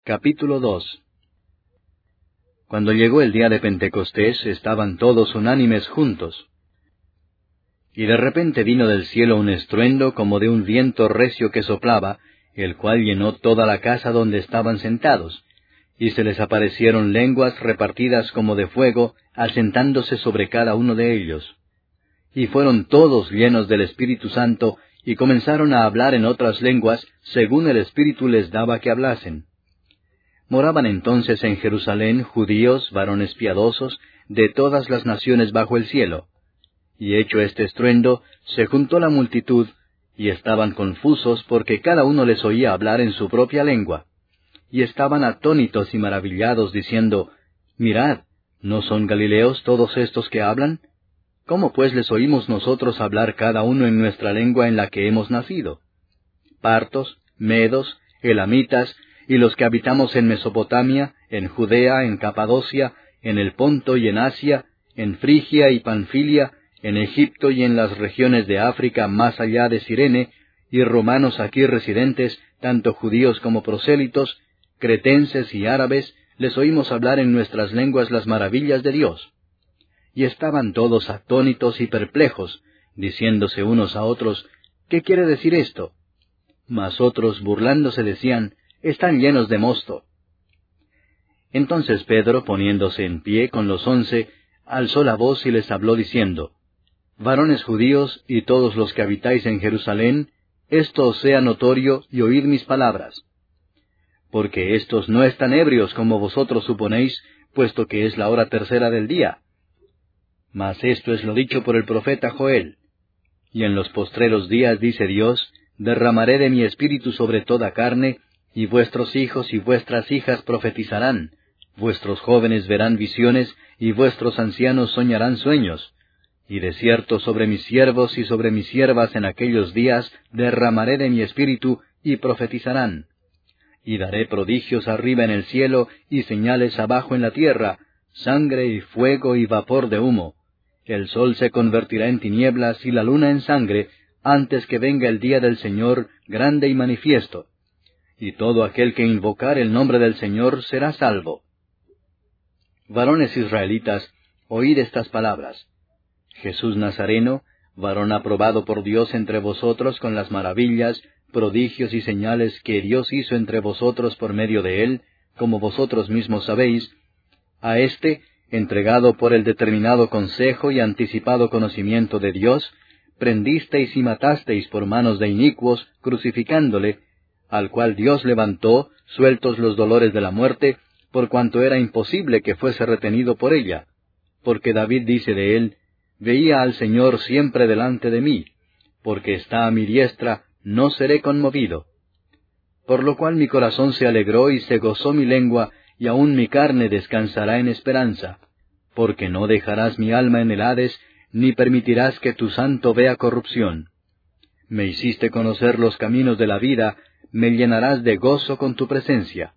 Capítulo 2. Cuando llegó el día de Pentecostés, estaban todos unánimes juntos. Y de repente vino del cielo un estruendo como de un viento recio que soplaba, el cual llenó toda la casa donde estaban sentados, y se les aparecieron lenguas repartidas como de fuego, asentándose sobre cada uno de ellos. Y fueron todos llenos del Espíritu Santo, y comenzaron a hablar en otras lenguas, según el Espíritu les daba que hablasen. Moraban entonces en Jerusalén judíos, varones piadosos, de todas las naciones bajo el cielo. Y hecho este estruendo, se juntó la multitud, y estaban confusos porque cada uno les oía hablar en su propia lengua. Y estaban atónitos y maravillados, diciendo, Mirad, ¿no son galileos todos estos que hablan? ¿Cómo pues les oímos nosotros hablar cada uno en nuestra lengua en la que hemos nacido? Partos, medos, elamitas, y los que habitamos en Mesopotamia, en Judea, en Capadocia, en el Ponto y en Asia, en Frigia y Panfilia, en Egipto y en las regiones de África más allá de Cirene, y romanos aquí residentes, tanto judíos como prosélitos, cretenses y árabes, les oímos hablar en nuestras lenguas las maravillas de Dios. Y estaban todos atónitos y perplejos, diciéndose unos a otros, ¿qué quiere decir esto? Mas otros, burlándose, decían, están llenos de mosto. Entonces Pedro, poniéndose en pie con los 11, alzó la voz y les habló diciendo, Varones judíos y todos los que habitáis en Jerusalén, esto os sea notorio y oíd mis palabras. Porque éstos no están ebrios como vosotros suponéis, puesto que es la hora tercera del día. Mas esto es lo dicho por el profeta Joel. Y en los postreros días, dice Dios, derramaré de mi espíritu sobre toda carne, y vuestros hijos y vuestras hijas profetizarán, vuestros jóvenes verán visiones, y vuestros ancianos soñarán sueños. Y de cierto sobre mis siervos y sobre mis siervas en aquellos días derramaré de mi espíritu, y profetizarán. Y daré prodigios arriba en el cielo, y señales abajo en la tierra, sangre y fuego y vapor de humo. El sol se convertirá en tinieblas y la luna en sangre, antes que venga el día del Señor grande y manifiesto. Y todo aquel que invocar el nombre del Señor será salvo. Varones israelitas, oíd estas palabras. Jesús Nazareno, varón aprobado por Dios entre vosotros con las maravillas, prodigios y señales que Dios hizo entre vosotros por medio de él, como vosotros mismos sabéis, a éste, entregado por el determinado consejo y anticipado conocimiento de Dios, prendisteis y matasteis por manos de inicuos, crucificándole, al cual Dios levantó, sueltos los dolores de la muerte, por cuanto era imposible que fuese retenido por ella. Porque David dice de él, Veía al Señor siempre delante de mí, porque está a mi diestra, no seré conmovido. Por lo cual mi corazón se alegró y se gozó mi lengua, y aun mi carne descansará en esperanza, porque no dejarás mi alma en el Hades, ni permitirás que tu santo vea corrupción. Me hiciste conocer los caminos de la vida, me llenarás de gozo con tu presencia.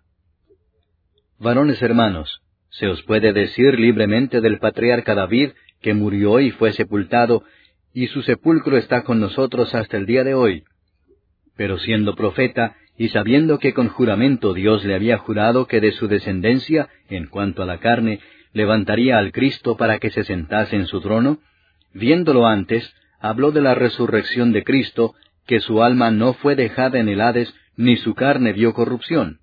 Varones hermanos, se os puede decir libremente del patriarca David, que murió y fue sepultado, y su sepulcro está con nosotros hasta el día de hoy. Pero siendo profeta, y sabiendo que con juramento Dios le había jurado que de su descendencia, en cuanto a la carne, levantaría al Cristo para que se sentase en su trono, viéndolo antes, habló de la resurrección de Cristo, que su alma no fue dejada en el Hades, ni su carne vio corrupción.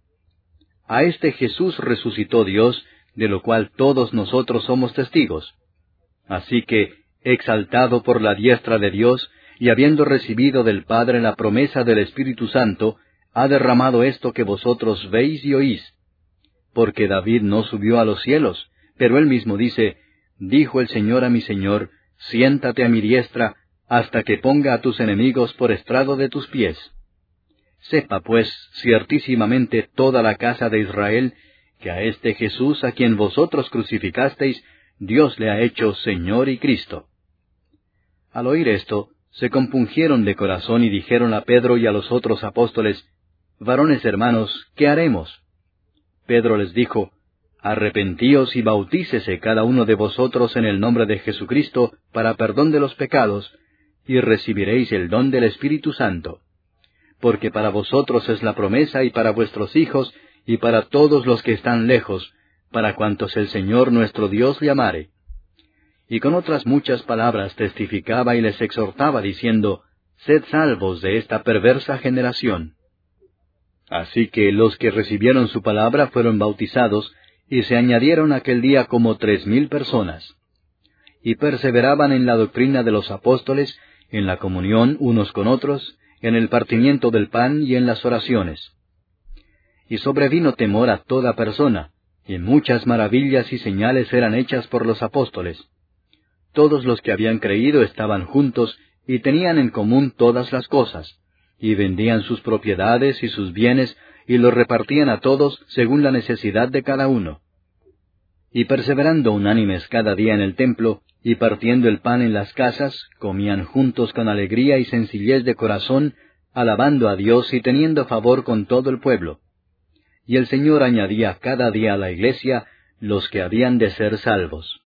A este Jesús resucitó Dios, de lo cual todos nosotros somos testigos. Así que, exaltado por la diestra de Dios, y habiendo recibido del Padre la promesa del Espíritu Santo, ha derramado esto que vosotros veis y oís. Porque David no subió a los cielos, pero él mismo dice, Dijo el Señor a mi Señor, Siéntate a mi diestra, hasta que ponga a tus enemigos por estrado de tus pies. Sepa pues ciertísimamente toda la casa de Israel, que a este Jesús a quien vosotros crucificasteis, Dios le ha hecho Señor y Cristo. Al oír esto, se compungieron de corazón y dijeron a Pedro y a los otros apóstoles, Varones hermanos, ¿qué haremos? Pedro les dijo, Arrepentíos y bautícese cada uno de vosotros en el nombre de Jesucristo para perdón de los pecados, y recibiréis el don del Espíritu Santo. Porque para vosotros es la promesa y para vuestros hijos, y para todos los que están lejos, para cuantos el Señor nuestro Dios llamare. Y con otras muchas palabras testificaba y les exhortaba, diciendo, Sed salvos de esta perversa generación. Así que los que recibieron su palabra fueron bautizados, y se añadieron aquel día como 3,000 personas. Y perseveraban en la doctrina de los apóstoles, en la comunión unos con otros, en el partimiento del pan y en las oraciones. Y sobrevino temor a toda persona, y muchas maravillas y señales eran hechas por los apóstoles. Todos los que habían creído estaban juntos, y tenían en común todas las cosas, y vendían sus propiedades y sus bienes, y los repartían a todos según la necesidad de cada uno. Y perseverando unánimes cada día en el templo, y partiendo el pan en las casas, comían juntos con alegría y sencillez de corazón, alabando a Dios y teniendo favor con todo el pueblo. Y el Señor añadía cada día a la iglesia los que habían de ser salvos.